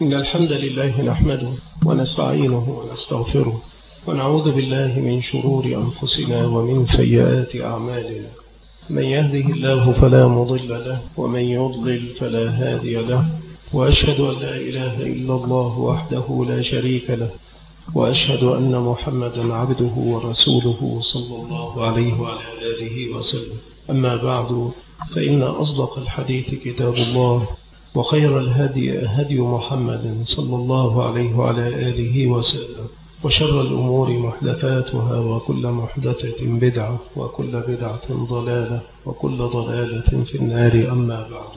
إن الحمد لله نحمده ونستعينه ونستغفره ونعوذ بالله من شرور أنفسنا ومن سيئات أعمالنا. من يهده الله فلا مضل له ومن يضلل فلا هادي له، وأشهد أن لا إله إلا الله وحده لا شريك له، وأشهد أن محمدا عبده ورسوله صلى الله عليه وعلى آله وسلم. أما بعد، فإن أصدق الحديث كتاب الله، وخير الهدي هدي محمد صلى الله عليه وعلى آله وسلم، وشر الأمور محدثاتها، وكل محدثة بدعة، وكل بدعة ضلالة، وكل ضلالة في النار. أما بعد،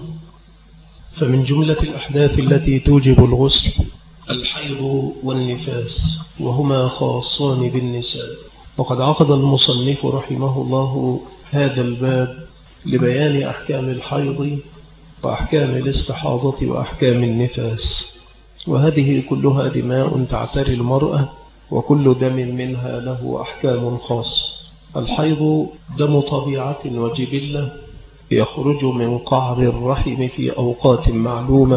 فمن جملة الأحداث التي توجب الغسل الحيض والنفاس، وهما خاصان بالنساء. وقد عقد المصنف رحمه الله هذا الباب لبيان أحكام الحيض وأحكام الاستحاضة وأحكام النفاس، وهذه كلها دماء تعتري المرأة، وكل دم منها له أحكام خاصة. الحيض دم طبيعة وجبلة يخرج من قعر الرحم في أوقات معلومة،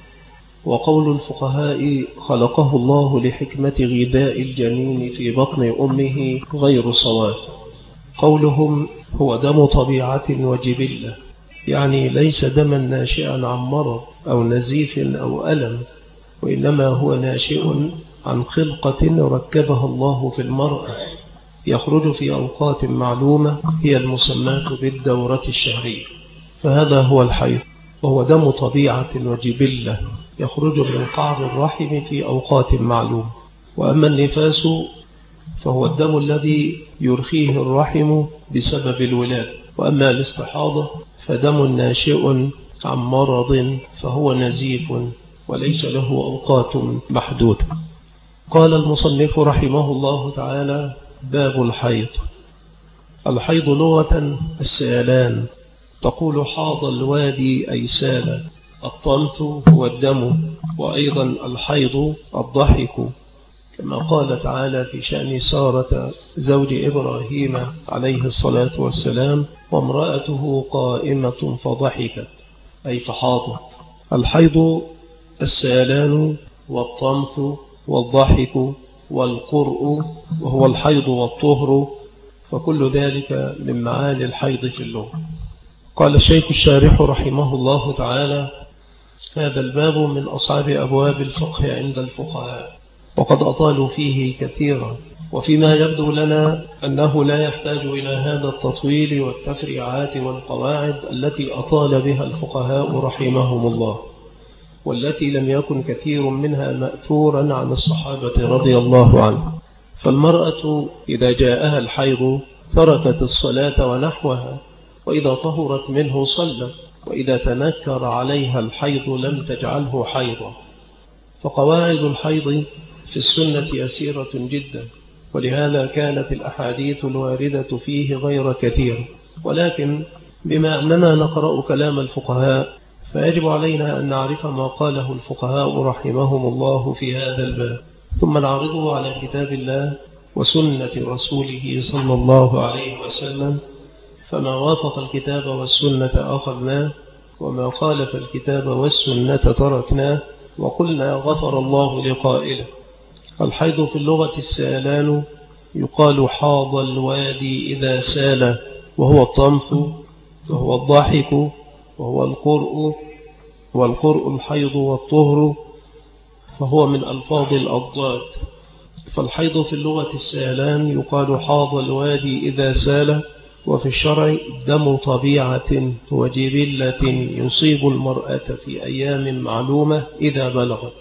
وقول الفقهاء خلقه الله لحكمة غذاء الجنين في بطن أمه غير صواب. قولهم هو دم طبيعة وجبلة يعني ليس دما ناشئا عن مرض أو نزيف أو ألم، وإنما هو ناشئ عن خلقة ركبها الله في المرأة يخرج في أوقات معلومة هي المسماة بالدورة الشهرية، فهذا هو الحيض، وهو دم طبيعة وجبلة يخرج من قعر الرحم في أوقات معلومة. وأما النفاس فهو الدم الذي يرخيه الرحم بسبب الولادة. وأما الاستحاضة فدم ناشئ عن مرض فهو نزيف وليس له أوقات محدودة. قال المصنف رحمه الله تعالى: باب الحيض. الحيض لغة السيلان، تقول حاض الوادي أي سال. الطمث هو الدم، وأيضا الحيض الضحك، كما قال تعالى في شأن سارة زوج إبراهيم عليه الصلاة والسلام: وامرأته قائمة فضحكت أي فحاضت. الحيض السيلان والطمث والضحك والقرء، وهو الحيض والطهر، فكل ذلك من معاني الحيض في اللغة. قال الشيخ الشارح رحمه الله تعالى: هذا الباب من أصعب أبواب الفقه عند الفقهاء، وقد أطالوا فيه كثيرا، وفيما يبدو لنا أنه لا يحتاج إلى هذا التطويل والتفريعات والقواعد التي أطال بها الفقهاء رحمهم الله، والتي لم يكن كثير منها مأثورا عن الصحابة رضي الله عنهم. فالمرأة إذا جاءها الحيض تركت الصلاة ونحوها، وإذا طهرت منه صلى، وإذا تنكر عليها الحيض لم تجعله حيضا. فقواعد الحيض في السنة يسيرة جدا، ولهذا كانت الأحاديث الواردة فيه غير كثير. ولكن بما أننا نقرأ كلام الفقهاء فيجب علينا أن نعرف ما قاله الفقهاء رحمهم الله في هذا الباب، ثم نعرضه على كتاب الله وسنة رسوله صلى الله عليه وسلم، فما وافق الكتاب والسنة أخذناه، وما خالف الكتاب والسنة تركناه، وقلنا غفر الله لقائله. الحيض في اللغة السالان، يقال حاض الوادي إذا سال، وهو الطمث، وهو الضاحك، وهو القرء، والقرء الحيض والطهر، فهو من ألفاظ الأضداد. فالحيض في اللغة السالان يقال حاض الوادي إذا سال، وفي الشرع دم طبيعة وجبلة يصيب المرأة في أيام معلومة إذا بلغت.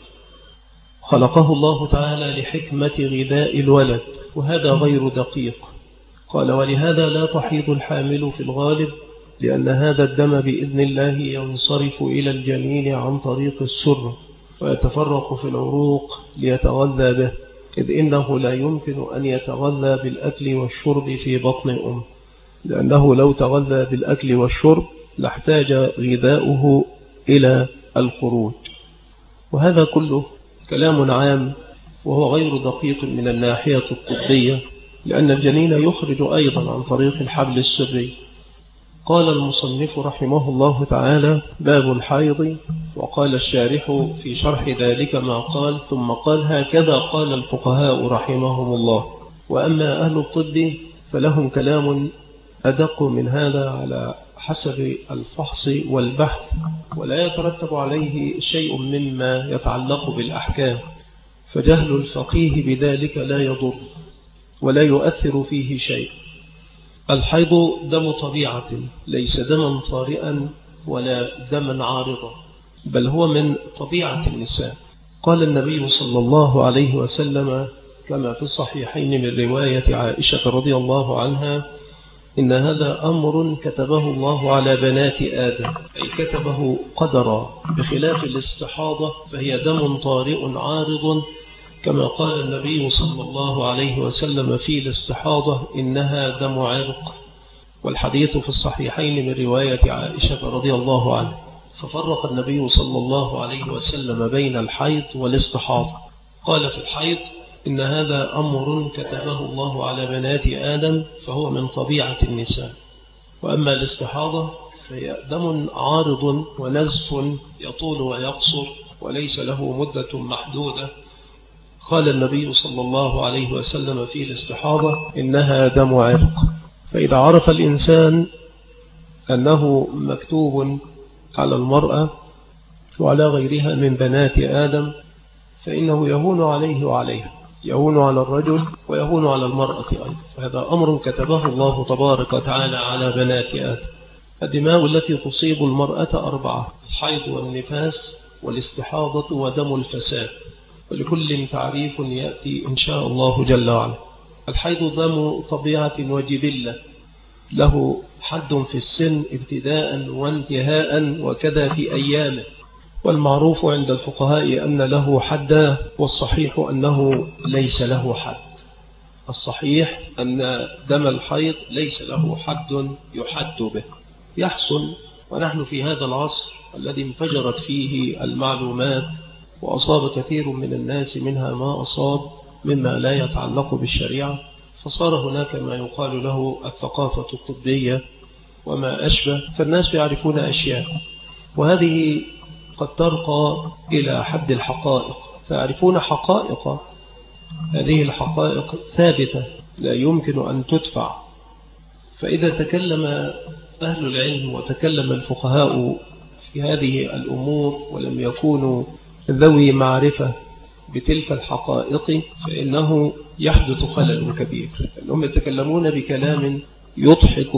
خلقه الله تعالى لحكمة غذاء الولد، وهذا غير دقيق. قال: ولهذا لا تحيض الحامل في الغالب، لأن هذا الدم بإذن الله ينصرف إلى الجنين عن طريق السر، ويتفرق في العروق ليتغذى به، إذ إنه لا يمكن أن يتغذى بالأكل والشرب في بطن أم، لأنه لو تغذى بالأكل والشرب لاحتاج غذاؤه إلى الخروج. وهذا كله كلام عام، وهو غير دقيق من الناحية الطبية، لأن الجنين يخرج أيضا عن طريق الحبل السري، قال المصنف رحمه الله تعالى: باب الحيض. وقال الشارح في شرح ذلك ما قال، ثم قال: هكذا قال الفقهاء رحمهم الله. وأما أهل الطب فلهم كلام أدق من هذا على حسب الفحص والبحث، ولا يترتب عليه شيء مما يتعلق بالأحكام، فجهل الفقيه بذلك لا يضر ولا يؤثر فيه شيء. الحيض دم طبيعة، ليس دما طارئا ولا دما عارضا، بل هو من طبيعة النساء. قال النبي صلى الله عليه وسلم كما في الصحيحين من رواية عائشة رضي الله عنها: إن هذا أمر كتبه الله على بنات آدم، أي كتبه قدرا، بخلاف الاستحاضة فهي دم طارئ عارض، كما قال النبي صلى الله عليه وسلم في الاستحاضة: إنها دم عرق. والحديث في الصحيحين من رواية عائشة رضي الله عنها. ففرق النبي صلى الله عليه وسلم بين الحيض والاستحاضة. قال في الحيض: إن هذا أمر كتبه الله على بنات آدم، فهو من طبيعة النساء. وأما الاستحاضة فهي دم عارض ونزف يطول ويقصر وليس له مدة محدودة. قال النبي صلى الله عليه وسلم في الاستحاضة: إنها دم عرق. فإذا عرف الإنسان أنه مكتوب على المرأة وعلى غيرها من بنات آدم، فإنه يهون عليه وعليها، يهون على الرجل ويهون على المرأة أيضا. فهذا أمر كتبه الله تبارك وتعالى على بنات آدم. الدماء التي تصيب المرأة 4: الحيض والنفاس والاستحاضة ودم الفساد، ولكل تعريف يأتي إن شاء الله جل وعلا. الحيض دم طبيعة وجبلة، له حد في السن ابتداء وانتهاء، وكذا في أيامه. والمعروف عند الفقهاء أن له حدا، والصحيح أنه ليس له حد. الصحيح أن دم الحيض ليس له حد يحد به، يحصل. ونحن في هذا العصر الذي انفجرت فيه المعلومات وأصاب كثير من الناس منها ما أصاب مما لا يتعلق بالشريعة، فصار هناك ما يقال له الثقافة الطبية وما أشبه، فالناس يعرفون أشياء، وهذه قد ترقى إلى حد الحقائق، فيعرفون حقائق. هذه الحقائق ثابتة لا يمكن أن تدفع. فإذا تكلم أهل العلم وتكلم الفقهاء في هذه الأمور ولم يكونوا ذوي معرفة بتلك الحقائق، فإنه يحدث خلل كبير، لأنهم يتكلمون بكلام يضحك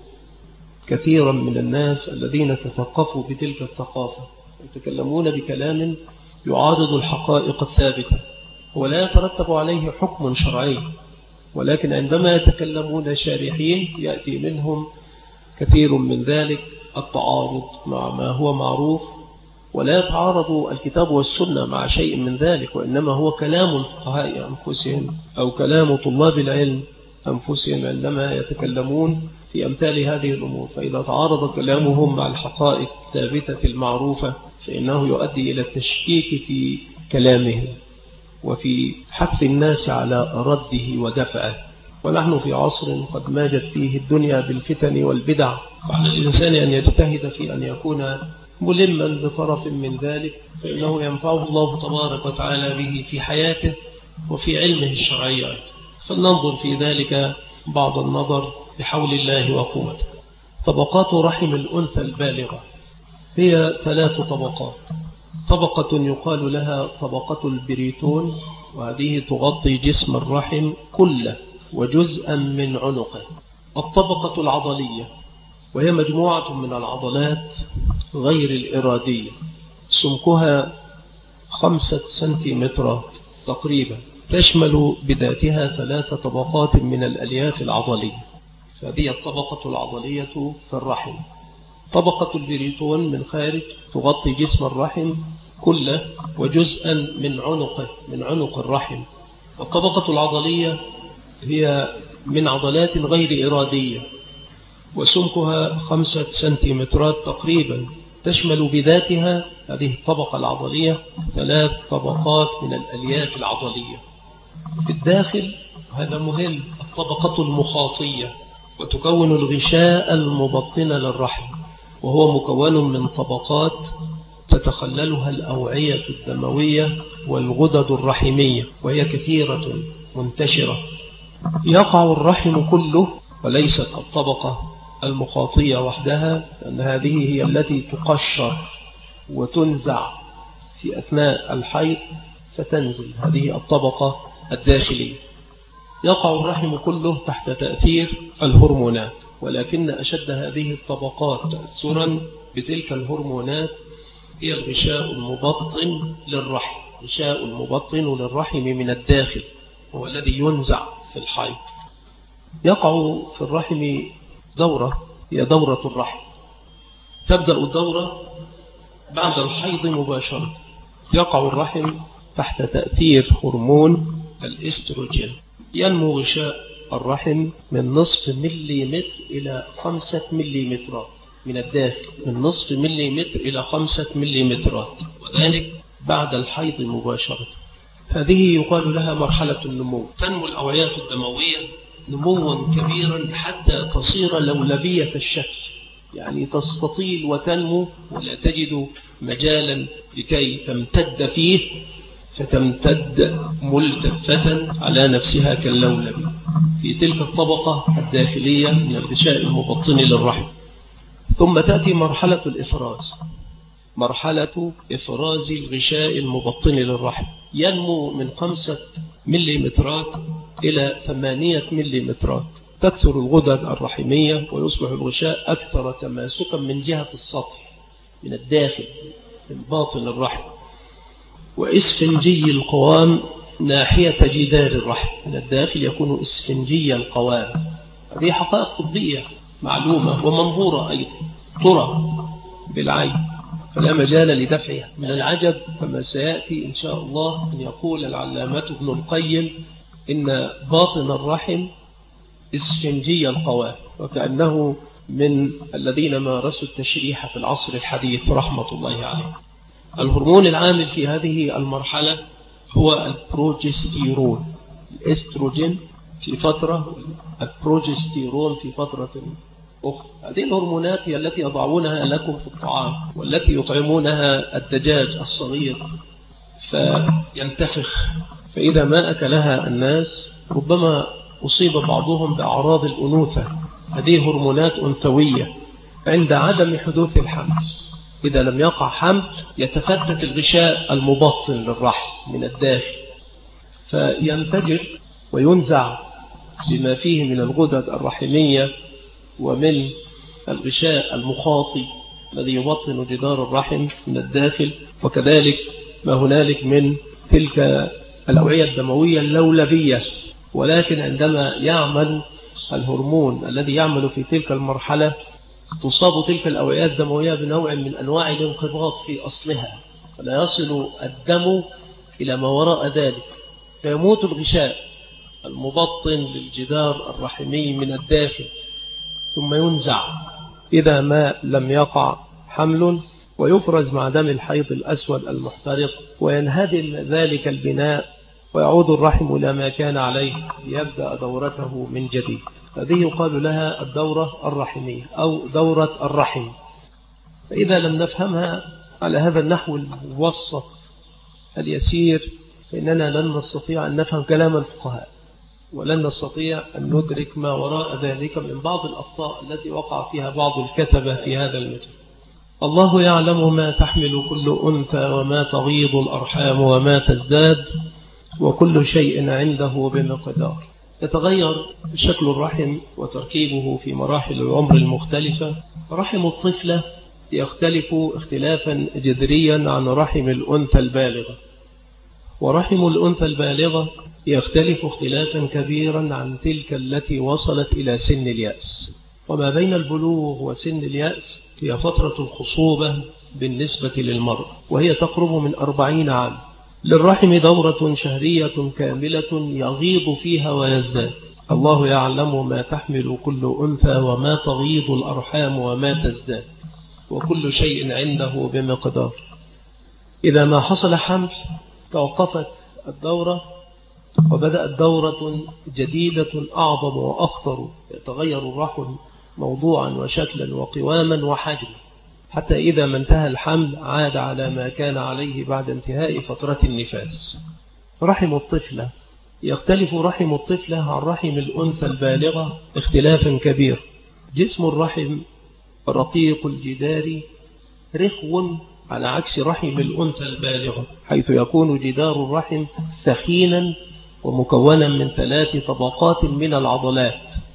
كثيرا من الناس الذين تثقفوا بتلك الثقافة، يتكلمون بكلام يعارض الحقائق الثابتة ولا يترتب عليه حكم شرعي، ولكن عندما يتكلمون شارحين يأتي منهم كثير من ذلك التعارض مع ما هو معروف، ولا يتعارض الكتاب والسنة مع شيء من ذلك، وإنما هو كلام الفقهاء أنفسهم أو كلام طلاب العلم أنفسهم عندما يتكلمون في أمثال هذه الأمور. فإذا تعارض كلامهم مع الحقائق الثابتة المعروفة فإنه يؤدي إلى التشكيك في كلامهم وفي حث الناس على رده ودفعه. ونحن في عصر قد ماجت فيه الدنيا بالفتن والبدع، فعلى الإنسان أن يجتهد في أن يكون ملما بطرف من ذلك، فإنه ينفعه الله تبارك وتعالى به في حياته وفي علمه الشرعي. فلننظر في ذلك بعض النظر بحول الله وقوته. طبقات رحم الأنثى البالغة هي 3 طبقات. طبقة يقال لها طبقة البريتون، وهذه تغطي جسم الرحم كله وجزءا من عنقه. الطبقة العضلية، وهي مجموعة من العضلات غير الإرادية، سمكها 5 سنتيمترات تقريبا، تشمل بذاتها 3 طبقات من الألياف العضلية، فهذه الطبقة العضلية في الرحم. طبقة البريتون من خارج تغطي جسم الرحم كله وجزءا من عنق الرحم. والطبقة العضلية هي من عضلات غير إرادية، وسمكها 5 سنتيمترات تقريبا، تشمل بذاتها هذه الطبقة العضلية 3 طبقات من الألياف العضلية. في الداخل، هذا مهم، الطبقة المخاطية، وتكون الغشاء المبطن للرحم، وهو مكون من طبقات تتخللها الأوعية الدموية والغدد الرحمية، وهي كثيرة منتشرة. يقع الرحم كله وليست الطبقة المخاطية وحدها، لأن هذه هي التي تقشر وتنزع في أثناء الحيض فتنزل هذه الطبقة الداخلية. يقع الرحم كله تحت تأثير الهرمونات، ولكن أشد هذه الطبقات تأثرا بتلك الهرمونات هي الغشاء المبطن للرحم. غشاء المبطن للرحم من الداخل هو الذي ينزع في الحيض. يقع في الرحم دورة، هي دورة الرحم. تبدأ الدورة بعد الحيض مباشرة. يقع الرحم تحت تأثير هرمون الاستروجين. ينمو غشاء الرحم من نصف مليمتر إلى 5 مليمترات من الداخل، من نصف مليمتر إلى 5 مليمترات، وذلك بعد الحيض مباشرة. هذه يقال لها مرحلة النمو. تنمو الأوعية الدموية نموا كبيرا حتى تصير لولبية الشكل، يعني تستطيل وتنمو ولا تجد مجالا لكي تمتد فيه، فتمتد ملتفة على نفسها كاللولب في تلك الطبقة الداخلية من الغشاء المبطن للرحم. ثم تأتي مرحلة الإفراز، مرحلة إفراز الغشاء المبطن للرحم. ينمو من 5 مليمترات إلى 8 مليمترات. تكثر الغدد الرحمية ويصبح الغشاء أكثر تماسكا من جهة السطح، من الداخل، من باطن الرحم، وإسفنجي القوام ناحية جدار الرحم. من الداخل يكون إسفنجي القوام. هذه حقائق طبية معلومة ومنظورة أيضا، ترى بالعين، فلا مجال لدفعها. من العجب كما سيأتي إن شاء الله أن يقول العلامة ابن القيم إن باطن الرحم إسفنجي القوام، وكأنه من الذين مارسوا التشريح في العصر الحديث رحمة الله عليه. الهرمون العامل في هذه المرحلة هو البروجستيرون. الاستروجين في فترة، البروجستيرون في فترة أخرى. هذه الهرمونات هي التي يضعونها لكم في الطعام، والتي يطعمونها الدجاج الصغير فينتفخ، فإذا ما أكلها الناس ربما أصيب بعضهم بأعراض الأنوثة. هذه هرمونات أنثوية عند عدم حدوث الحمل. إذا لم يقع حمل يتفتت الغشاء المبطن للرحم من الداخل، فينفجر وينزع بما فيه من الغدد الرحمية ومن الغشاء المخاطي الذي يبطن جدار الرحم من الداخل، وكذلك ما هنالك من تلك الأوعية الدموية اللولبية. ولكن عندما يعمل الهرمون الذي يعمل في تلك المرحلة تصاب تلك الأوعية الدموية بنوع من أنواع الانقباض في أصلها، فلا يصل الدم إلى ما وراء ذلك، فيموت الغشاء المبطن للجدار الرحمي من الداخل، ثم ينزع إذا ما لم يقع حمل، ويفرز مع دم الحيض الأسود المحترق، وينهدم ذلك البناء، ويعود الرحم إلى ما كان عليه ليبدأ دورته من جديد. هذه يقال لها الدورة الرحمية أو دورة الرحم. فإذا لم نفهمها على هذا النحو المبسط اليسير فإننا لن نستطيع أن نفهم كلام الفقهاء، ولن نستطيع أن ندرك ما وراء ذلك من بعض الأخطاء التي وقع فيها بعض الكتبة في هذا المجال. الله يعلم ما تحمل كل أنثى وما تغيض الأرحام وما تزداد، وكل شيء عنده بمقدار. يتغير شكل الرحم وتركيبه في مراحل العمر المختلفة. رحم الطفلة يختلف اختلافا جذريا عن رحم الأنثى البالغة، ورحم الأنثى البالغة يختلف اختلافا كبيرا عن تلك التي وصلت إلى سن اليأس. وما بين البلوغ وسن اليأس هي فترة الخصوبة بالنسبة للمرء، وهي تقرب من 40 عام. للرحم دورة شهرية كاملة يغيض فيها ويزداد. الله يعلم ما تحمل كل أنثى وما تغيض الأرحام وما تزداد، وكل شيء عنده بمقدار. إذا ما حصل حمل توقفت الدورة وبدأت دورة جديدة أعظم وأخطر، يتغير الرحم موضوعا وشكلا وقواما وحجما، حتى إذا ما انتهى الحمل عاد على ما كان عليه بعد انتهاء فترة النفاس. رحم الطفلة: يختلف رحم الطفلة عن رحم الأنثى البالغة اختلافا كبير. جسم الرحم رقيق الجدار رخو على عكس رحم الأنثى البالغة، حيث يكون جدار الرحم ثخينا ومكونا من 3 طبقات من العضلات.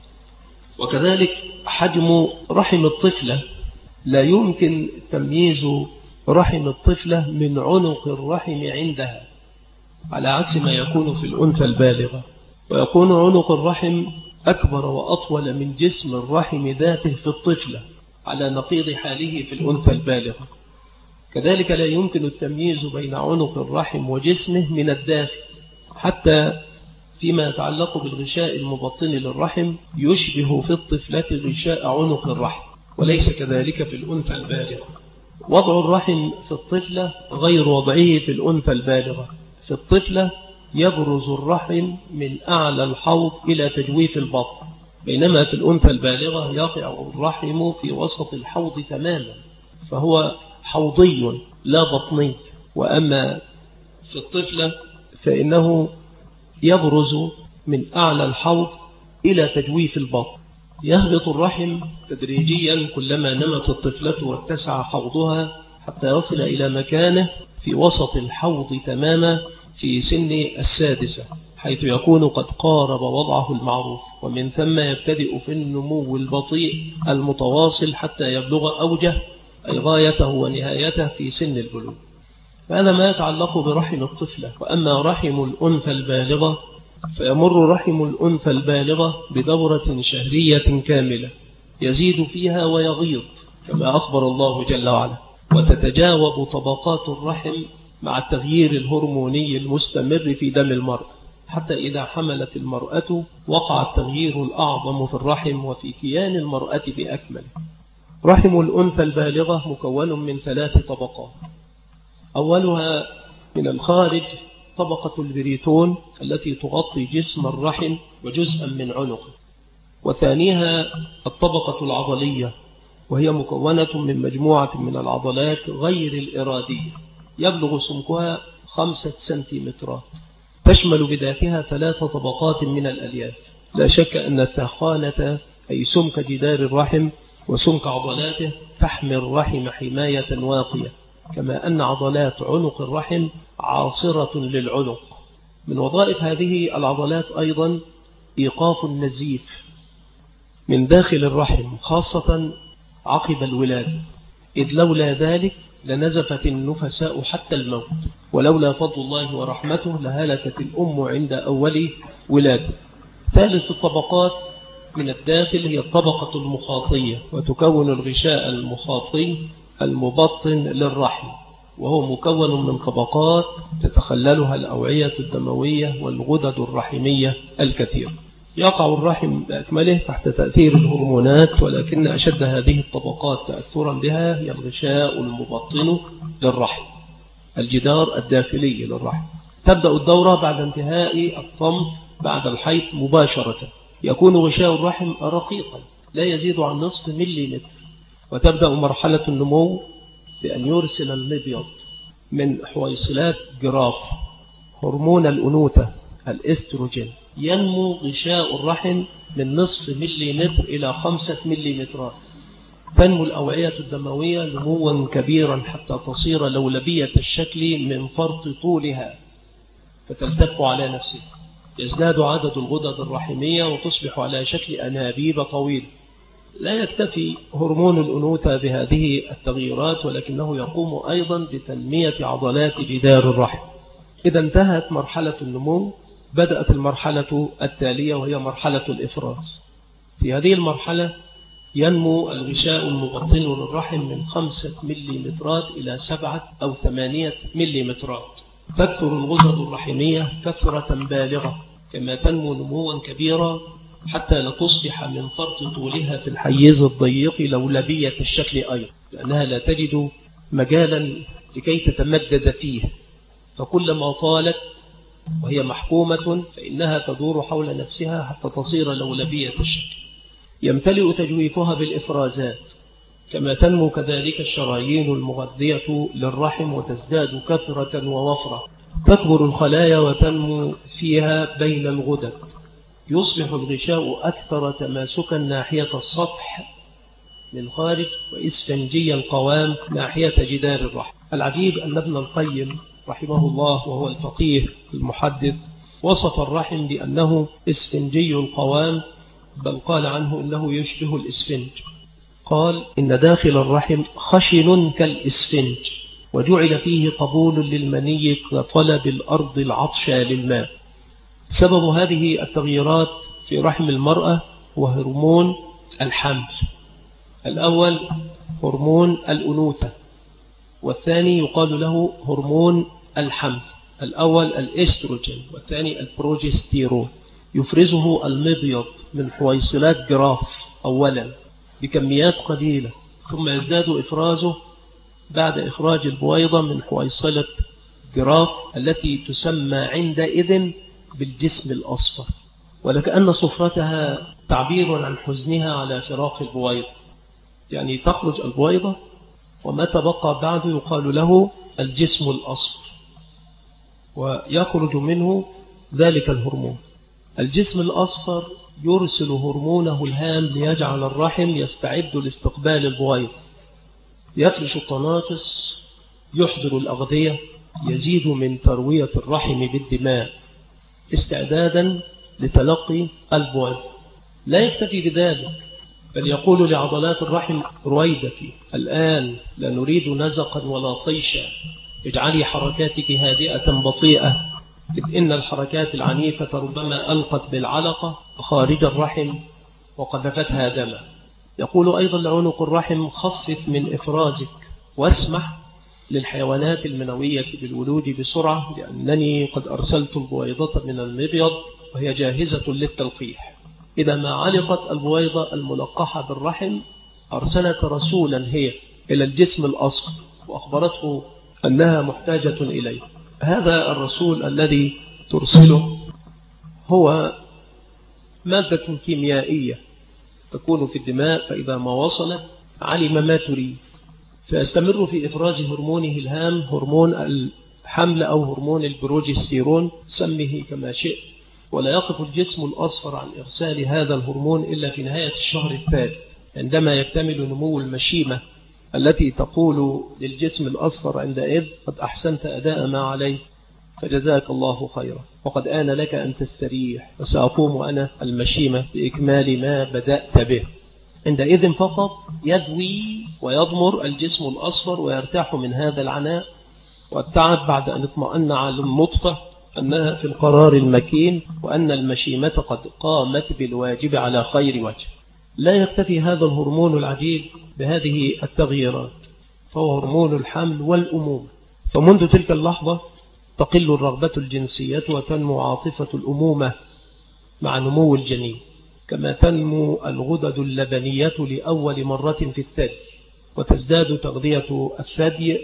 وكذلك حجم رحم الطفلة: لا يمكن تمييز رحم الطفلة من عنق الرحم عندها، على عكس ما يكون في الأنثى البالغة، ويكون عنق الرحم أكبر وأطول من جسم الرحم ذاته في الطفلة، على نقيض حاله في الأنثى البالغة. كذلك لا يمكن التمييز بين عنق الرحم وجسمه من الداخل، حتى فيما يتعلق بالغشاء المبطن للرحم يشبه في الطفلة غشاء عنق الرحم، وليس كذلك في الأنثى البالغة. وضع الرحم في الطفلة غير وضعه في الأنثى البالغة. في الطفلة يبرز الرحم من أعلى الحوض إلى تجويف البطن، بينما في الأنثى البالغة يقع الرحم في وسط الحوض تماما، فهو حوضي لا بطني. وأما في الطفلة فإنه يبرز من أعلى الحوض إلى تجويف البطن. يهبط الرحم تدريجيا كلما نمت الطفلة واتسع حوضها، حتى يصل إلى مكانه في وسط الحوض تماما في سن 6، حيث يكون قد قارب وضعه المعروف، ومن ثم يبتدئ في النمو البطيء المتواصل حتى يبلغ أوجه أي غايته ونهايته في سن البلوغ. فهذا ما يتعلق برحم الطفلة. وأما رحم الأنثى البالغة فيمر رحم الأنثى البالغة بدورة شهرية كاملة يزيد فيها ويغيض كما أخبر الله جل وعلا، وتتجاوب طبقات الرحم مع التغيير الهرموني المستمر في دم المرأة، حتى إذا حملت المرأة وقع التغيير الأعظم في الرحم وفي كيان المرأة بأكمله. رحم الأنثى البالغة مكون من 3 طبقات. أولها من الخارج طبقة البريتون التي تغطي جسم الرحم وجزءا من عنقه، وثانيها الطبقة العضلية، وهي مكونة من مجموعة من العضلات غير الإرادية يبلغ سمكها 5 سنتيمترات، تشمل بذاتها 3 طبقات من الألياف. لا شك أن الثخانة أي سمك جدار الرحم وسمك عضلاته تحمي الرحم حماية واقية، كما أن عضلات عنق الرحم عاصرة للعنق. من وظائف هذه العضلات أيضا إيقاف النزيف من داخل الرحم، خاصة عقب الولادة، إذ لولا ذلك لنزفت النفساء حتى الموت، ولولا فضل الله ورحمته لهلكت الأم عند أول ولادة. ثالث الطبقات من الداخل هي الطبقة المخاطية، وتكون الغشاء المخاطي المبطن للرحم، وهو مكون من طبقات تتخللها الأوعية الدموية والغدد الرحمية الكثير. يقع الرحم بأكمله تحت تأثير الهرمونات، ولكن أشد هذه الطبقات تأثرا بها هي الغشاء المبطن للرحم، الجدار الداخلي للرحم. تبدأ الدورة بعد انتهاء الطمث بعد الحيض مباشرة. يكون غشاء الرحم رقيقا لا يزيد عن نصف مليمتر، وتبدأ مرحلة النمو بأن يرسل المبيض من حويصلات جراف هرمون الأنوثة الإستروجين. ينمو غشاء الرحم من نصف مليمتر إلى 5 مليمترات. تنمو الأوعية الدموية نموا كبيرا حتى تصير لولبية الشكل من فرط طولها فتلتف على نفسها. يزداد عدد الغدد الرحمية وتصبح على شكل أنابيب طويل. لا يكتفي هرمون الأنوثة بهذه التغييرات، ولكنه يقوم أيضا بتنمية عضلات جدار الرحم. إذا انتهت مرحلة النمو بدأت المرحلة التالية وهي مرحلة الإفراز. في هذه المرحلة ينمو الغشاء المبطن للرحم من 5 مليمترات إلى 7 أو 8 مليمترات. تكثر الغدد الرحمية كثرة بالغة، كما تنمو نموا كبيرا حتى لا تصبح من فرط طولها في الحيز الضيق لولبية الشكل أيضا، لأنها لا تجد مجالا لكي تتمدد فيه، فكلما طالت وهي محكومة فإنها تدور حول نفسها حتى تصير لولبية الشكل. يمتلئ تجويفها بالإفرازات، كما تنمو كذلك الشرايين المغذية للرحم وتزداد كثرة ووفرة. تكبر الخلايا وتنمو فيها بين الغدد. يصبح الغشاء أكثر تماسكا ناحية السطح من خارج وإسفنجي القوام ناحية جدار الرحم. العجيب أن ابن القيم رحمه الله وهو الفقيه المحدث وصف الرحم بأنه إسفنجي القوام، بل قال عنه إنه يشبه الإسفنج. قال إن داخل الرحم خشن كالإسفنج، وجعل فيه قبول للمني كطلب الأرض العطش للماء. سبب هذه التغييرات في رحم المرأة هو هرمون الحمل. الأول هرمون الأنوثة، والثاني يقال له هرمون الحمل. الأول الإستروجين والثاني البروجستيرون. يفرزه المبيض من حويصلات جراف أولا بكميات قليلة، ثم يزداد إفرازه بعد إخراج البويضة من حويصلة جراف التي تسمى عندئذ بالجسم الأصفر، ولكأن صفرتها تعبير عن حزنها على فراق البويضة. يعني تخرج البويضة وما تبقى بعد يقال له الجسم الأصفر، ويخرج منه ذلك الهرمون. الجسم الأصفر يرسل هرمونه الهام ليجعل الرحم يستعد لاستقبال البويضة. يفرش التنافس، يحضر الأغذية، يزيد من تروية الرحم بالدماء استعدادا لتلقي البويضة. لا يكتفي بذلك، بل يقول لعضلات الرحم رويدتي الآن لا نريد نزقا ولا طيشا، اجعلي حركاتك هادئة بطيئة، إذ إن الحركات العنيفة ربما ألقت بالعلقة خارج الرحم وقذفتها دما. يقول أيضا لعنق الرحم خفف من إفرازك واسمح للحيوانات المنوية بالولود بسرعة، لأنني قد أرسلت البويضة من المبيض وهي جاهزة للتلقيح. إذا ما علقت البويضة الملقحة بالرحم أرسلت رسولا هي إلى الجسم الأصفر وأخبرته أنها محتاجة إليه. هذا الرسول الذي ترسله هو مادة كيميائية تكون في الدماء، فإذا ما وصلت علم ما تريد، فيستمر في إفراز هرمونه الهام، هرمون الحمل أو هرمون البروجستيرون، سمه كما شئت. ولا يقف الجسم الأصفر عن إرسال هذا الهرمون إلا في نهاية الشهر الثالث، عندما يكتمل نمو المشيمة التي تقول للجسم الأصفر عندئذ قد أحسنت أداء ما عليك، فجزاك الله خيرا، وقد آن لك أن تستريح، وسأقوم أنا المشيمة بإكمال ما بدأت به. عندئذ فقط يدوي ويضمر الجسم الأصفر ويرتاح من هذا العناء والتعب بعد أن اطمأن على النطفة أنها في القرار المكين، وأن المشيمة قد قامت بالواجب على خير وجه. لا يكتفي هذا الهرمون العجيب بهذه التغييرات، فهو هرمون الحمل والأمومة. فمنذ تلك اللحظة تقل الرغبة الجنسية وتنمو عاطفة الأمومة مع نمو الجنين، كما تنمو الغدد اللبنية لأول مرة في الثدي، وتزداد تغذية الثدي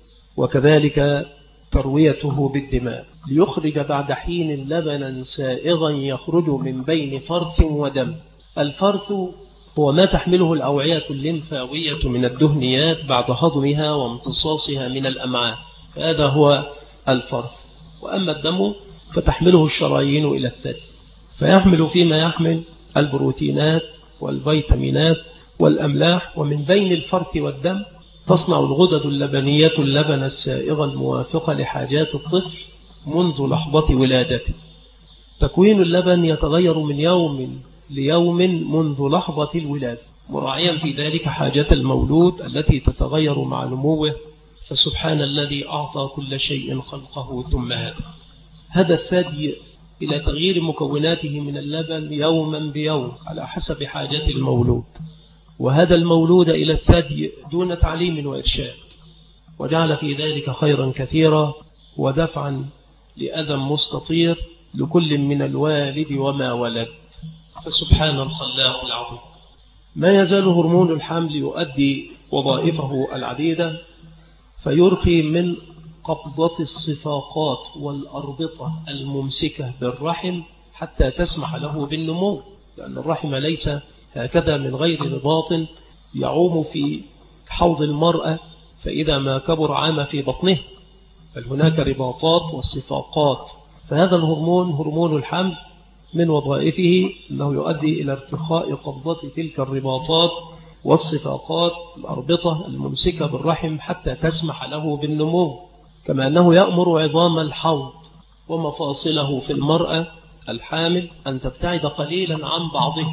وكذلك ترويته بالدماء، ليخرج بعد حين لبنا سائغا يخرج من بين فرث ودم. الفرث هو ما تحمله الأوعية الليمفاوية من الدهنيات بعد هضمها وامتصاصها من الأمعاء، هذا هو الفرث. وأما الدم فتحمله الشرايين إلى الثدي، فيحمل فيما يحمل البروتينات والفيتامينات والأملاح. ومن بين الفرث والدم تصنع الغدد اللبنية اللبن السائغ الموافق لحاجات الطفل منذ لحظة ولادته. تكوين اللبن يتغير من يوم ليوم منذ لحظة الولادة، مراعيا في ذلك حاجة المولود التي تتغير مع نموه، فسبحان الذي أعطى كل شيء خلقه ثم هدى الثدي إلى تغيير مكوناته من اللبن يوما بيوم على حسب حاجة المولود، وهذا المولود إلى الثدي دون تعليم وإرشاد، وجعل في ذلك خيرا كثيرا ودفعا لأذى مستطير لكل من الوالد وما ولد. فسبحان الخلاق العظيم. ما يزال هرمون الحمل يؤدي وظائفه العديدة، فيرخي من قبضة الصفاقات والأربطة الممسكة بالرحم حتى تسمح له بالنمو، لأن الرحم ليس هكذا من غير رباط يعوم في حوض المرأة فإذا ما كبر عام في بطنه، بل هناك رباطات والصفاقات. فهذا الهرمون هرمون الحمل من وظائفه أنه يؤدي إلى ارتخاء قبضة تلك الرباطات والصفاقات الأربطة الممسكة بالرحم حتى تسمح له بالنمو، كما أنه يأمر عظام الحوض ومفاصله في المرأة الحامل أن تبتعد قليلا عن بعضه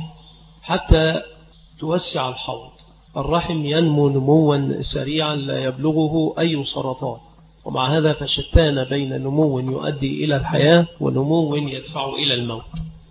حتى توسع الحوض. الرحم ينمو نموا سريعا لا يبلغه أي سرطان، ومع هذا فشتان بين نمو يؤدي إلى الحياة ونمو يدفع إلى الموت.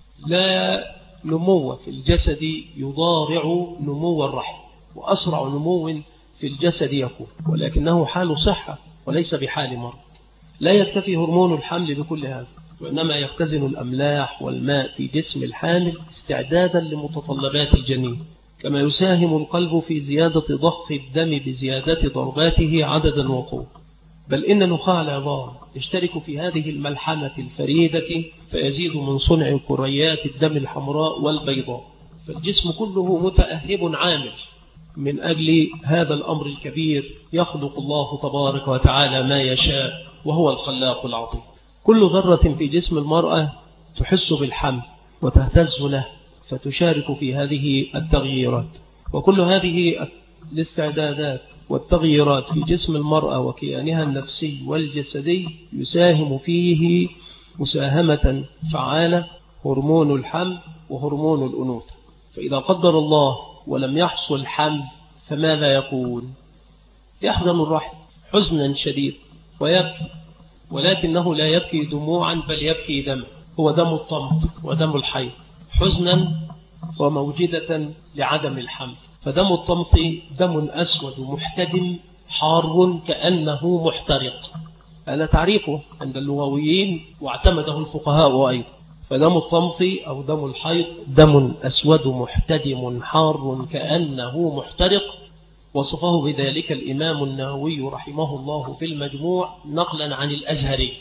لا نمو في الجسد يضارع نمو الرحم، وأسرع نمو في الجسد يكون، ولكنه حال صحة وليس بحال مرض. لا يكتفي هرمون الحمل بكل هذا، وإنما يختزن الأملاح والماء في جسم الحامل استعدادا لمتطلبات الجنين، كما يساهم القلب في زيادة ضخ الدم بزيادة ضرباته عددا وقوة. بل إن نخاع العظام يشترك في هذه الملحمة الفريدة فيزيد من صنع كريات الدم الحمراء والبيضاء. فالجسم كله متأهب عامل من أجل هذا الأمر الكبير. يخلق الله تبارك وتعالى ما يشاء وهو الخلاق العظيم. كل ذرة في جسم المرأة تحس بالحمل وتهتز له فتشارك في هذه التغييرات، وكل هذه الاستعدادات والتغييرات في جسم المرأة وكيانها النفسي والجسدي يساهم فيه مساهمة فعالة هرمون الحمل وهرمون الأنوثة. فإذا قدر الله ولم يحصل حمل فماذا يكون؟ يحزن الرحم حزنا شديد ويبكي، ولكنه لا يبكي دموعا بل يبكي دم، هو دم الطمط ودم الحيض، حزنا وموجدة لعدم الحمل. فدم الطمط دم أسود محتدم حار كأنه محترق، هذا تعريفه عند اللغويين واعتمده الفقهاء أيضا. فدم الطمط أو دم الحيض دم أسود محتدم حار كأنه محترق، وصفه بذلك الإمام النووي رحمه الله في المجموع نقلا عن الأزهري.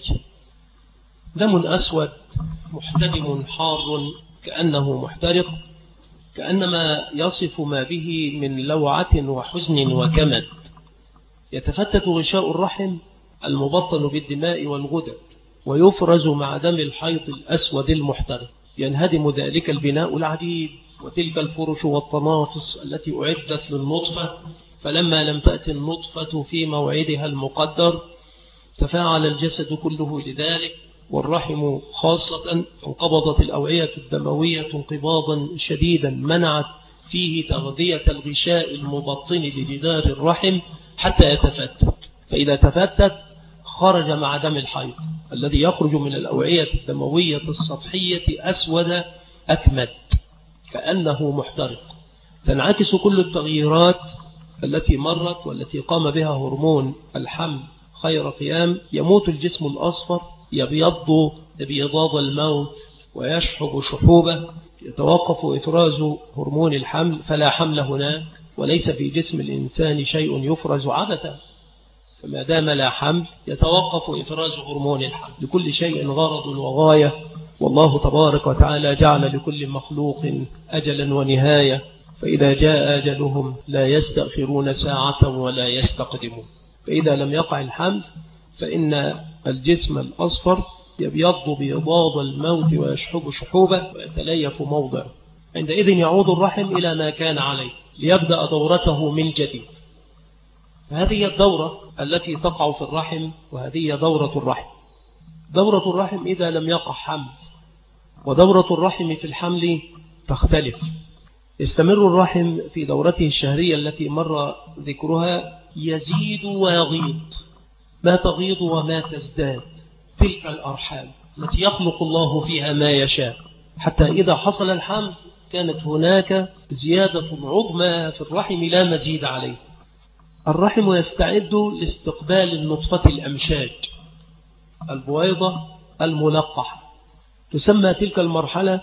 دم أسود محتدم حار كأنه محترق، كأنما يصف ما به من لوعة وحزن وكمد. يتفتت غشاء الرحم المبطن بالدماء والغدد ويفرز مع دم الحيض الأسود المحترق. ينهدم ذلك البناء العجيب وتلك الفرش والتنافس التي أعدت للنطفة، فلما لم تأتي النطفة في موعدها المقدر تفاعل الجسد كله لذلك، والرحم خاصة انقبضت الأوعية الدموية انقباضا شديدا منعت فيه تغذية الغشاء المبطن لجدار الرحم حتى يتفتت. فإذا تفتت خرج مع دم الحيض الذي يخرج من الأوعية الدموية السطحية أسود أكمد كأنه محترق. تنعكس كل التغييرات التي مرت والتي قام بها هرمون الحمل خير قيام. يموت الجسم الأصفر، يبيض ابيضاض الموت ويشحب شحوبه، يتوقف إفراز هرمون الحمل فلا حمل هناك، وليس في جسم الإنسان شيء يفرز عبثا، فما دام لا حمل يتوقف إفراز هرمون الحمل. لكل شيء غرض وغاية، والله تبارك وتعالى جعل لكل مخلوق أجلا ونهاية، فإذا جاء أجلهم لا يستأخرون ساعة ولا يستقدمون. فإذا لم يقع الحمل فإن الجسم الأصفر يبيض بيضاض الموت ويشحب شحوبه ويتليف موضعه. عندئذ يعود الرحم إلى ما كان عليه ليبدأ دورته من جديد. هذه الدورة التي تقع في الرحم، وهذه دورة الرحم. دورة الرحم إذا لم يقع حمل، ودورة الرحم في الحمل تختلف. يستمر الرحم في دورته الشهرية التي مر ذكرها، يزيد ويغيض، ما تغيض وما تزداد تلك الأرحام التي يخلق الله فيها ما يشاء، حتى إذا حصل الحمل كانت هناك زيادة عظمى في الرحم لا مزيد عليه. الرحم يستعد لاستقبال النطفة الأمشاج البويضة الملقحة. تسمى تلك المرحلة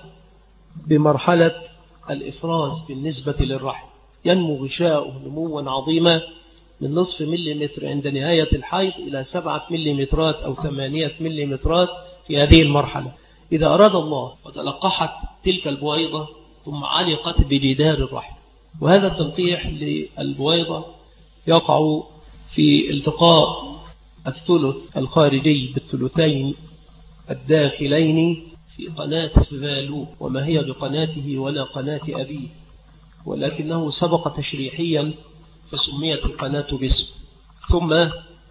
بمرحلة الإفراز بالنسبة للرحم. ينمو غشاؤه نموا عظيما من نصف مليمتر عند نهاية الحيض إلى 7 مليمترات أو 8 مليمترات في هذه المرحلة. إذا أراد الله وتلقحت تلك البويضة ثم علقت بجدار الرحم، وهذا التلقيح للبويضة يقع في التقاء الثلث الخارجي بالثلثين الداخلين في قناة فالو، وما هي بقناته ولا قناة أبيه، ولكنه سبق تشريحيا فسميت القناة باسم. ثم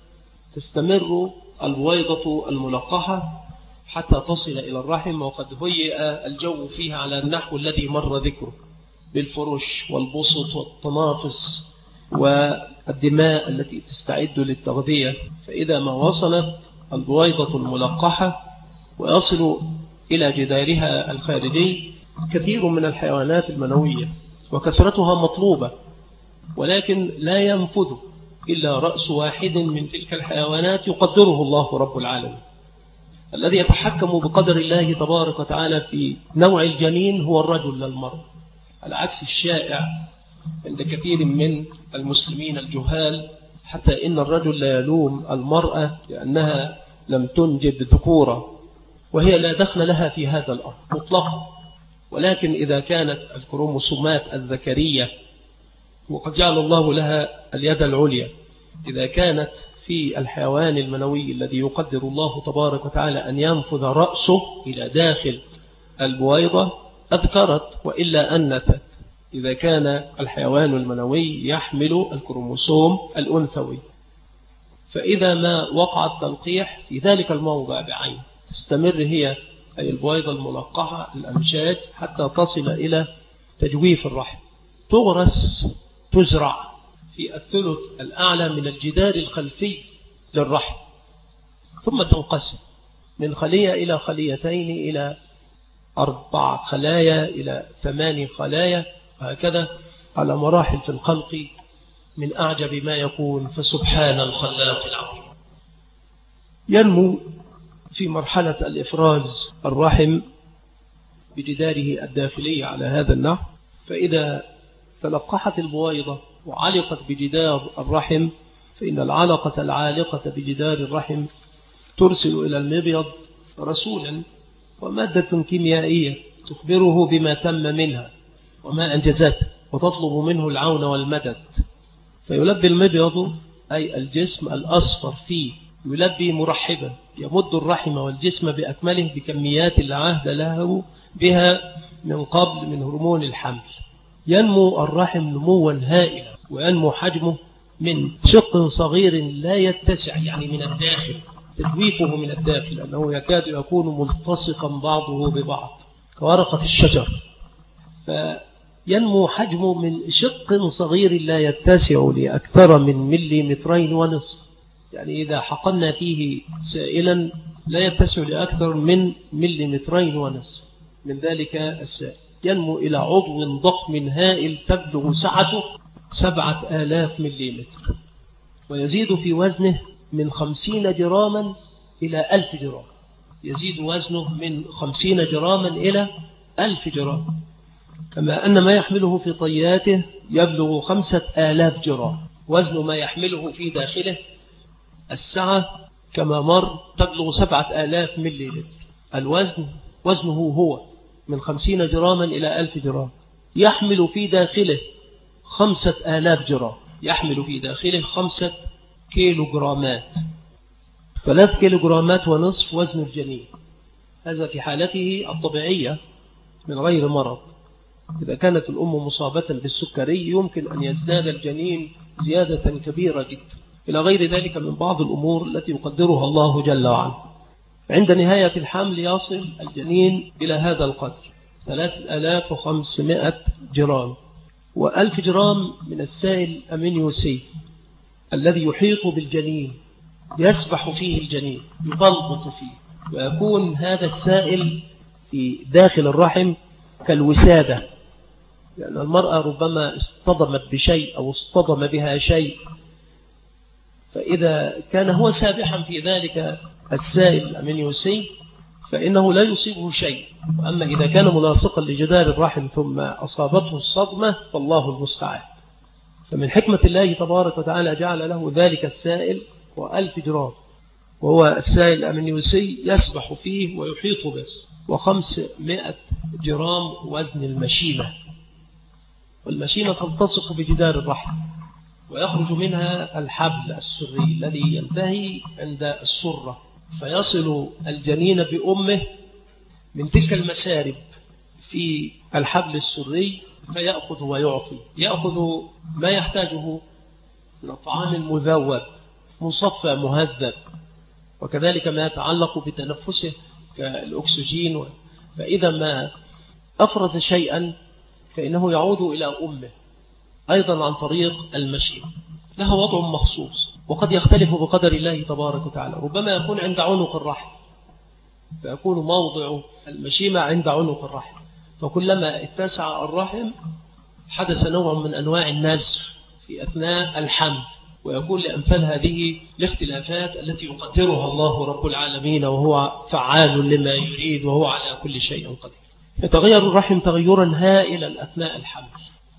تستمر البويضة الملقحة حتى تصل إلى الرحم، وقد هيئ الجو فيها على النحو الذي مر ذكره بالفرش والبسط والتنافس والدماء التي تستعد للتغذية. فإذا ما وصلت البويضة الملقحة ويصل إلى جدارها الخارجي كثير من الحيوانات المنوية وكثرتها مطلوبة، ولكن لا ينفذ إلا رأس واحد من تلك الحيوانات يقدره الله رب العالمين. الذي يتحكم بقدر الله تبارك وتعالى في نوع الجنين هو الرجل لا المرأة، على عكس الشائع عند كثير من المسلمين الجهال، حتى إن الرجل لا يلوم المرأة لأنها لم تنجب ذكورا، وهي لا دخل لها في هذا الأمر مطلقا. ولكن إذا كانت الكروموسومات الذكرية، وقد جعل الله لها اليد العليا، إذا كانت في الحيوان المنوي الذي يقدر الله تبارك وتعالى أن ينفذ رأسه إلى داخل البويضة أذكرت وإلا أنثت، إذا كان الحيوان المنوي يحمل الكروموسوم الأنثوي. فإذا ما وقع التلقيح في ذلك الموضع بعين تستمر هي أي البويضة الملقحة الأمشاج حتى تصل إلى تجويف الرحم، تغرس تزرع في الثلث الأعلى من الجدار الخلفي للرحم، ثم تنقسم من خلية إلى خليتين إلى 4 خلايا إلى 8 خلايا، وهكذا على مراحل في الخلق من أعجب ما يكون. فسبحان الخلاق العظيم. ينمو في مرحلة الإفراز الرحم بجداره الداخلي على هذا النحو، فإذا تلقحت البويضة وعلقت بجدار الرحم فإن العلقة العالقة بجدار الرحم ترسل إلى المبيض رسولا ومادة كيميائية تخبره بما تم منها وما أنجزته، وتطلب منه العون والمدد. فيلبي المبيض أي الجسم الأصفر فيه يلبي مرحبا، يمد الرحم والجسم بأكمله بكميات لا عهد له بها من قبل من هرمون الحمل. ينمو الرحم نموا هائلا، وينمو حجمه من شق صغير لا يتسع، يعني من الداخل، تجويفه من الداخل أنه يكاد يكون ملتصقا بعضه ببعض كورقة الشجر. فينمو حجمه من شق صغير لا يتسع لأكثر من 2.5 مليمتر، يعني إذا حقنا فيه سائلا لا يتسع لأكثر من 1.5 مليمتر من ذلك السائل. ينمو إلى عضو ضخم هائل تبلغ سعته 7000 مليمتر، ويزيد في وزنه من 50 جراما إلى 1000 جرام، يزيد وزنه من 50 جراما إلى 1000 جرام، كما أن ما يحمله في طياته يبلغ 5000 جرام. وزن ما يحمله في داخله السعة كما مر تبلغ 7000 مليلتر. الوزن وزنه هو من 50 جراما إلى 1000 جرام، يحمل في داخله 5000 جرام، يحمل في داخله 5 كيلوغرامات، 3 كيلوغرامات ونصف وزن الجنين. هذا في حالته الطبيعية من غير مرض. إذا كانت الأم مصابة بالسكري يمكن أن يزداد الجنين زيادة كبيرة جدا، إلى غير ذلك من بعض الأمور التي يقدرها الله جل وعلا. عند نهاية الحمل يصل الجنين إلى هذا القدر 3500 جرام، و1000 جرام من السائل أمينيو سي الذي يحيط بالجنين، يسبح فيه الجنين، يبلبط فيه، ويكون هذا السائل في داخل الرحم كالوسادة، لأن المرأة ربما اصطدمت بشيء أو اصطدم بها شيء، فإذا كان هو سابحا في ذلك السائل الأمينيو سي فإنه لا يصيبه شيء. وأما إذا كان ملاصقا لجدار الرحم ثم أصابته الصدمة فالله المستعان. فمن حكمة الله تبارك وتعالى جعل له ذلك السائل و1000 جرام، وهو السائل الأمنيوسي يسبح فيه ويحيط به، و500 جرام وزن المشيمة. والمشيمة تلتصق بجدار الرحم، ويخرج منها الحبل السري الذي ينتهي عند السرة، فيصل الجنين بأمه من تلك المسارب في الحبل السري، فيأخذ ويعطي، يأخذ ما يحتاجه من الطعام المذوب مصفى مهذب، وكذلك ما يتعلق بتنفسه كالأكسجين. فإذا ما أفرز شيئا فإنه يعود إلى أمه أيضا عن طريق المشيمة، لها وضع مخصوص، وقد يختلف بقدر الله تبارك وتعالى. ربما يكون عند عنق الرحم، فيكون موضع المشيمة عند عنق الرحم، فكلما اتسع الرحم حدث نوع من أنواع النزف في أثناء الحمل، ويكون لأمثال هذه الاختلافات التي يقدرها الله رب العالمين، وهو فعال لما يريد، وهو على كل شيء قدير. يتغير الرحم تغيرا هائلا أثناء الحمل،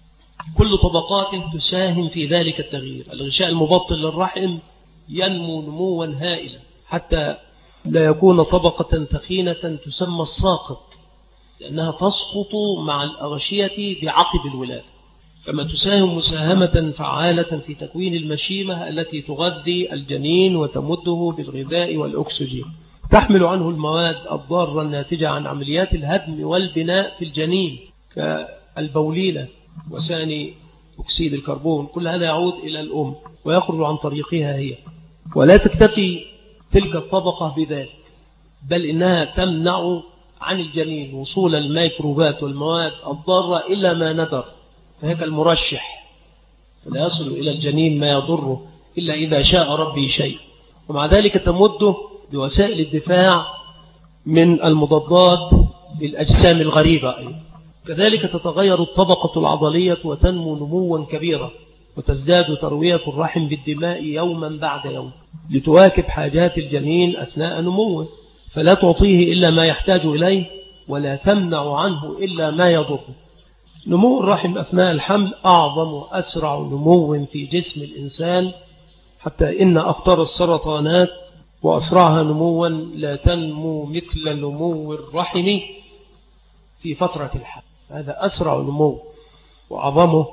كل طبقاته تساهم في ذلك التغيير. الغشاء المبطن للرحم ينمو نموا هائلا حتى لا يكون طبقة ثخينة تسمى الساقط، لأنها تسقط مع الأغشية بعقب الولادة، كما تساهم مساهمة فعالة في تكوين المشيمة التي تغذي الجنين وتمده بالغذاء والأكسجين، تحمل عنه المواد الضارة الناتجة عن عمليات الهدم والبناء في الجنين كالبولينة وثاني أكسيد الكربون. كل هذا يعود إلى الأم ويخرج عن طريقها هي، ولا تكتفي تلك الطبقة بذلك، بل إنها تمنع عن الجنين وصول الميكروبات والمواد الضارة إلا ما ندر، فهي كالمرشح، فلا يصل إلى الجنين ما يضره إلا إذا شاء ربي شيء. ومع ذلك تمده بوسائل الدفاع من المضادات للأجسام الغريبة أيضا. كذلك تتغير الطبقة العضلية وتنمو نموا كبيرا، وتزداد تروية الرحم بالدماء يوما بعد يوم لتواكب حاجات الجنين أثناء نموه، فلا تعطيه إلا ما يحتاج إليه ولا تمنع عنه إلا ما يضره. نمو الرحم أثناء الحمل أعظم وأسرع نمو في جسم الإنسان، حتى إن أخطر السرطانات وأسرعها نموا لا تنمو مثل نمو الرحم في فترة الحمل. هذا أسرع نمو وأعظمه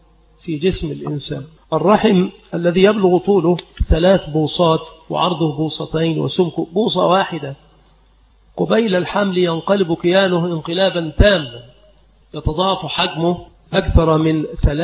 في جسم الإنسان. الرحم الذي يبلغ طوله 3 بوصات وعرضه بوصتين وسمكه بوصة واحدة، قبيل الحمل ينقلب كيانه انقلابا تاما، يتضاعف حجمه أكثر من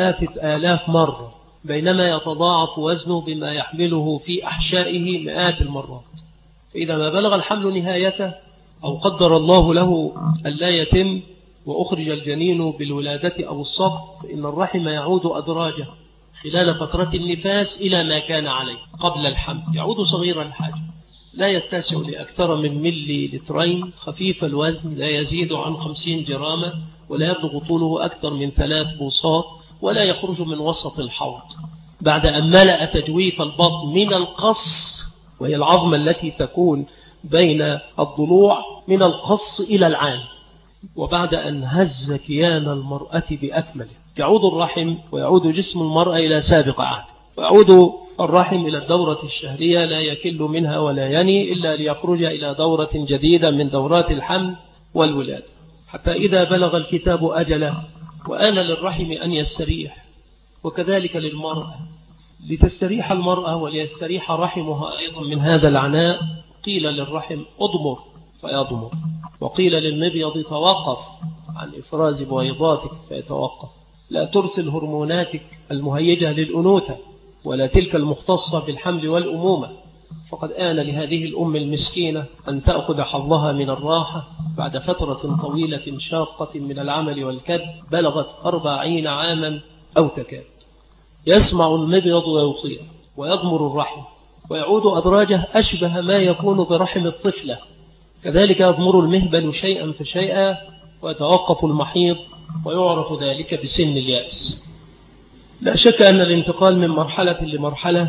3000 مرة، بينما يتضاعف وزنه بما يحمله في أحشائه مئات المرات. فإذا ما بلغ الحمل نهايته أو قدر الله له ألا يتم وأخرج الجنين بالولادة أو السقط، فإن الرحم يعود أدراجه خلال فترة النفاس إلى ما كان عليه قبل الحمل، يعود صغير الحجم، لا يتسع لأكثر من ملي لترين، خفيف الوزن، لا يزيد عن 50 جرامة، ولا يبلغ طوله أكثر من 3 بوصات، ولا يخرج من وسط الحوض بعد أن ملأ تجويف البطن من القص، وهي العظمة التي تكون بين الضلوع، من القص إلى العان، وبعد أن هز كيان المرأة بأكمله. يعود الرحم ويعود جسم المرأة إلى سابق عهد، ويعود الرحم إلى الدورة الشهرية، لا يكل منها ولا يني إلا ليخرج إلى دورة جديدة من دورات الحمل والولادة، حتى إذا بلغ الكتاب أجله وآن للرحم أن يستريح. وكذلك للمرأة، لتستريح المرأة وليستريح رحمها أيضا من هذا العناء، قيل للرحم أضمر فيضمر، وقيل للمبيض توقف عن إفراز بويضاتك فيتوقف، لا ترسل هرموناتك المهيجة للأنوثة ولا تلك المختصة بالحمل والأمومة. فقد آن لهذه الأم المسكينة أن تأخذ حظها من الراحة بعد فترة طويلة شاقة من العمل والكد، بلغت 40 عاما أو تكاد. يسمع المبيض ويطير ويضمر الرحم، ويعود أدراجه أشبه ما يكون برحم الطفلة، كذلك يضمر المهبل شيئا فشيئا، ويتوقف المحيض، ويعرف ذلك بسن اليأس. لا شك أن الانتقال من مرحلة لمرحلة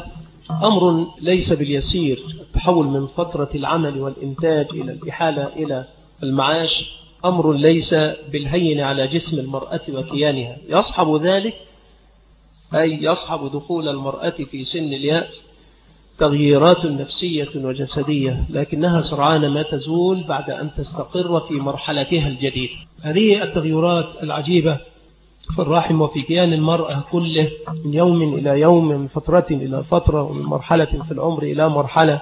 أمر ليس باليسير. التحول من فترة العمل والإنتاج إلى الإحالة إلى المعاش أمر ليس بالهين على جسم المرأة وكيانها، يصحب ذلك أي يصحب دخول المرأة في سن اليأس تغييرات نفسية وجسدية، لكنها سرعان ما تزول بعد أن تستقر في مرحلتها الجديدة. هذه التغييرات العجيبة في الرحم وفي كيان المرأة كله من يوم إلى يوم، من فترة إلى فترة، ومن مرحلة في العمر إلى مرحلة،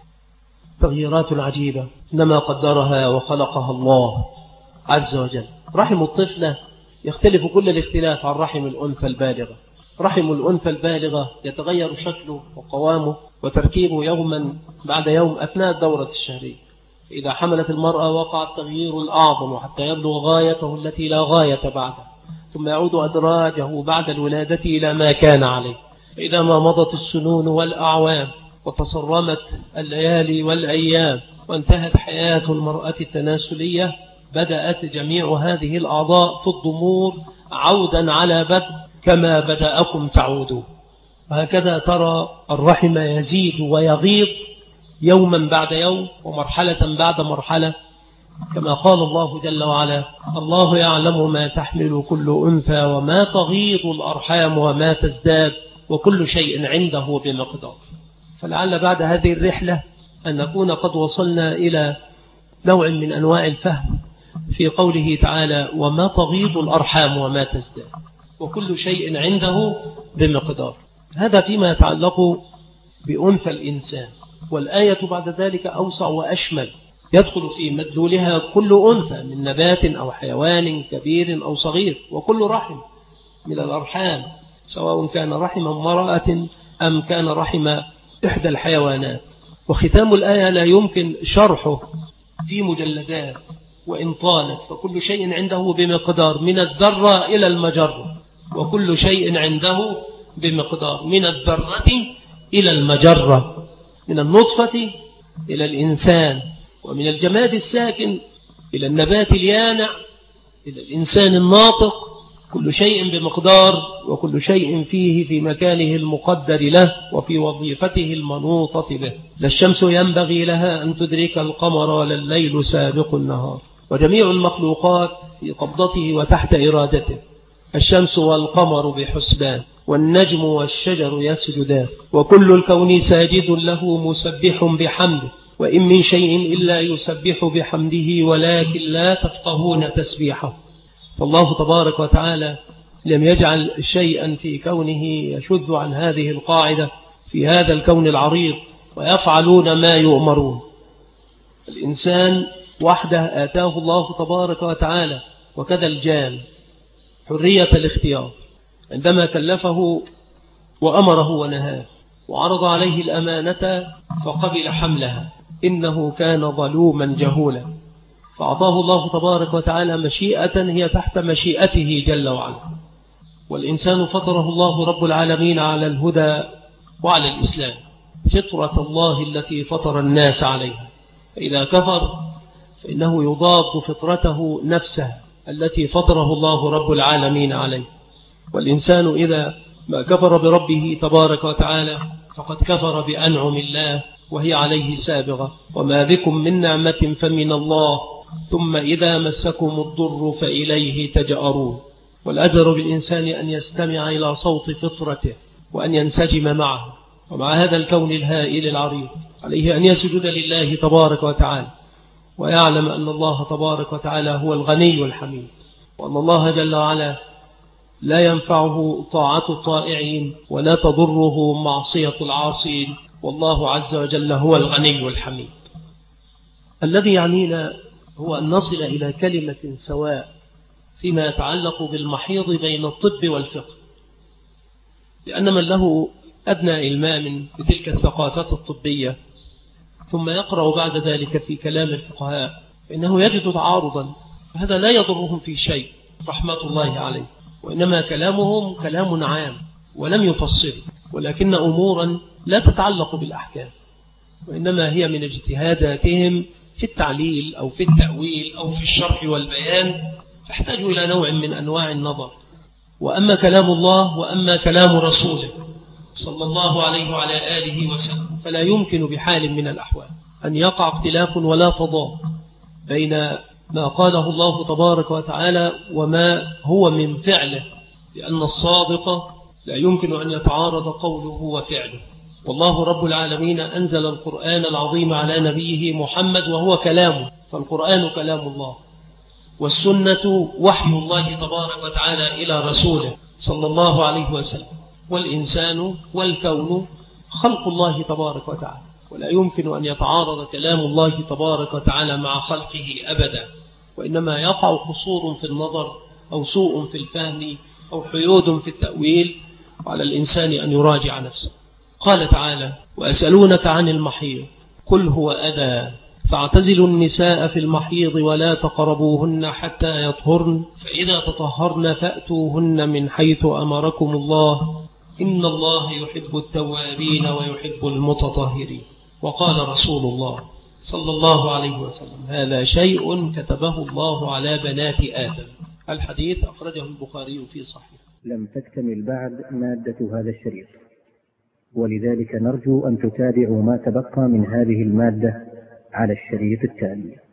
تغييرات عجيبة إنما قدرها وخلقها الله عز وجل. رحم الطفلة يختلف كل الاختلاف عن رحم الأنثى البالغة. رحم الأنثى البالغة يتغير شكله وقوامه وتركيبه يوما بعد يوم أثناء الدورة الشهرية. إذا حملت المرأة وقع التغيير الأعظم حتى يبلغ غايته التي لا غاية بعدها، ثم يعود أدراجه بعد الولادة إلى ما كان عليه. إذا ما مضت السنون والأعوام وتصرمت الليالي والأيام وانتهت حياة المرأة التناسلية، بدأت جميع هذه الأعضاء في الضمور عودا على بدء كما بدأكم تعودوا. وهكذا ترى الرحم يزيد ويغيض يوما بعد يوم ومرحلة بعد مرحلة، كما قال الله جل وعلا: الله يعلم ما تحمل كل أنثى وما تغيض الأرحام وما تزداد وكل شيء عنده بمقدار. فلعل بعد هذه الرحلة أن نكون قد وصلنا إلى نوع من أنواع الفهم في قوله تعالى: وما تغيض الأرحام وما تزداد وكل شيء عنده بمقدار. هذا فيما يتعلق بأنثى الإنسان. والآية بعد ذلك أوسع وأشمل، يدخل في مدلولها كل أنثى من نبات أو حيوان كبير أو صغير، وكل رحم من الأرحام، سواء كان رحم امرأة أم كان رحم إحدى الحيوانات. وختام الآية لا يمكن شرحه في مجلدات وإن طالت، فكل شيء عنده بمقدار، من الذرة إلى المجرة، وكل شيء عنده بمقدار، من الذرة إلى المجرة، من النطفة إلى الإنسان، ومن الجماد الساكن إلى النبات اليانع إلى الإنسان الناطق، كل شيء بمقدار، وكل شيء فيه في مكانه المقدر له وفي وظيفته المنوطة به. لا الشمس ينبغي لها أن تدرك القمر ولا الليل سابق النهار، وجميع المخلوقات في قبضته وتحت إرادته. الشمس والقمر بحسبان، والنجم والشجر يسجدان، وكل الكون ساجد له مسبح بحمده، وإن من شيء إلا يسبح بحمده ولكن لا تفقهون تسبيحه. فالله تبارك وتعالى لم يجعل شيئا في كونه يشذ عن هذه القاعدة في هذا الكون العريض، ويفعلون ما يؤمرون. الإنسان وحده آتاه الله تبارك وتعالى، وكذا الجان، حرية الاختيار عندما كلفه وأمره ونهاه وعرض عليه الأمانة فقبل حملها، إنه كان ظلوما جهولا، فأعطاه الله تبارك وتعالى مشيئة هي تحت مشيئته جل وعلا. والإنسان فطره الله رب العالمين على الهدى وعلى الإسلام، فطرة الله التي فطر الناس عليها، فإذا كفر فإنه يضاد فطرته نفسه التي فطره الله رب العالمين عليه. والإنسان إذا ما كفر بربه تبارك وتعالى فقد كفر بأنعم الله وهي عليه سابغة. وما بكم من نعمة فمن الله، ثم إذا مسكم الضر فإليه تجأرون. والأجر بالإنسان أن يستمع إلى صوت فطرته وأن ينسجم معه ومع هذا الكون الهائل العريض. عليه أن يسجد لله تبارك وتعالى، ويعلم أن الله تبارك وتعالى هو الغني الحميد، وأن الله جل وعلا لا ينفعه طاعة الطائعين ولا تضره معصية العاصين، والله عز وجل هو الغني الحميد. الذي يعنينا هو أن نصل إلى كلمة سواء فيما يتعلق بالمحيض بين الطب والفقه، لأن من له أدنى إلمام بتلك الثقافات الطبية ثم يقرأ بعد ذلك في كلام الفقهاء فإنه يجد تعارضا، وهذا لا يضرهم في شيء رحمة الله عليه، وإنما كلامهم كلام عام ولم يفصل، ولكن أمورا لا تتعلق بالأحكام، وإنما هي من اجتهاداتهم في التعليل أو في التأويل أو في الشرح والبيان، تحتاج إلى نوع من أنواع النظر. وأما كلام الله وأما كلام رسوله صلى الله عليه وعلى آله وسلم فلا يمكن بحال من الأحوال أن يقع اختلاف ولا تضاد بين ما قاله الله تبارك وتعالى وما هو من فعله، لأن الصادق لا يمكن أن يتعارض قوله وفعله. والله رب العالمين أنزل القرآن العظيم على نبيه محمد وهو كلامه، فالقرآن كلام الله، والسنة وحي الله تبارك وتعالى إلى رسوله صلى الله عليه وسلم، والإنسان والكون خلق الله تبارك وتعالى، ولا يمكن أن يتعارض كلام الله تبارك وتعالى مع خلقه أبدا، وإنما يقع قصور في النظر أو سوء في الفهم أو حيود في التأويل، وعلى الإنسان أن يراجع نفسه. قال تعالى: وأسألونك عن المحيض قل هو أذى فاعتزلوا النساء في المحيض ولا تقربوهن حتى يطهرن فإذا تطهرن فأتوهن من حيث أمركم الله إن الله يحب التوابين ويحب المتطهرين. وقال رسول الله صلى الله عليه وسلم: هذا شيء كتبه الله على بنات آدم. الحديث أخرجه البخاري في صحيح. لم تكتمل بعد مادة هذا الشريط، ولذلك نرجو أن تتابعوا ما تبقى من هذه المادة على الشريط التالي.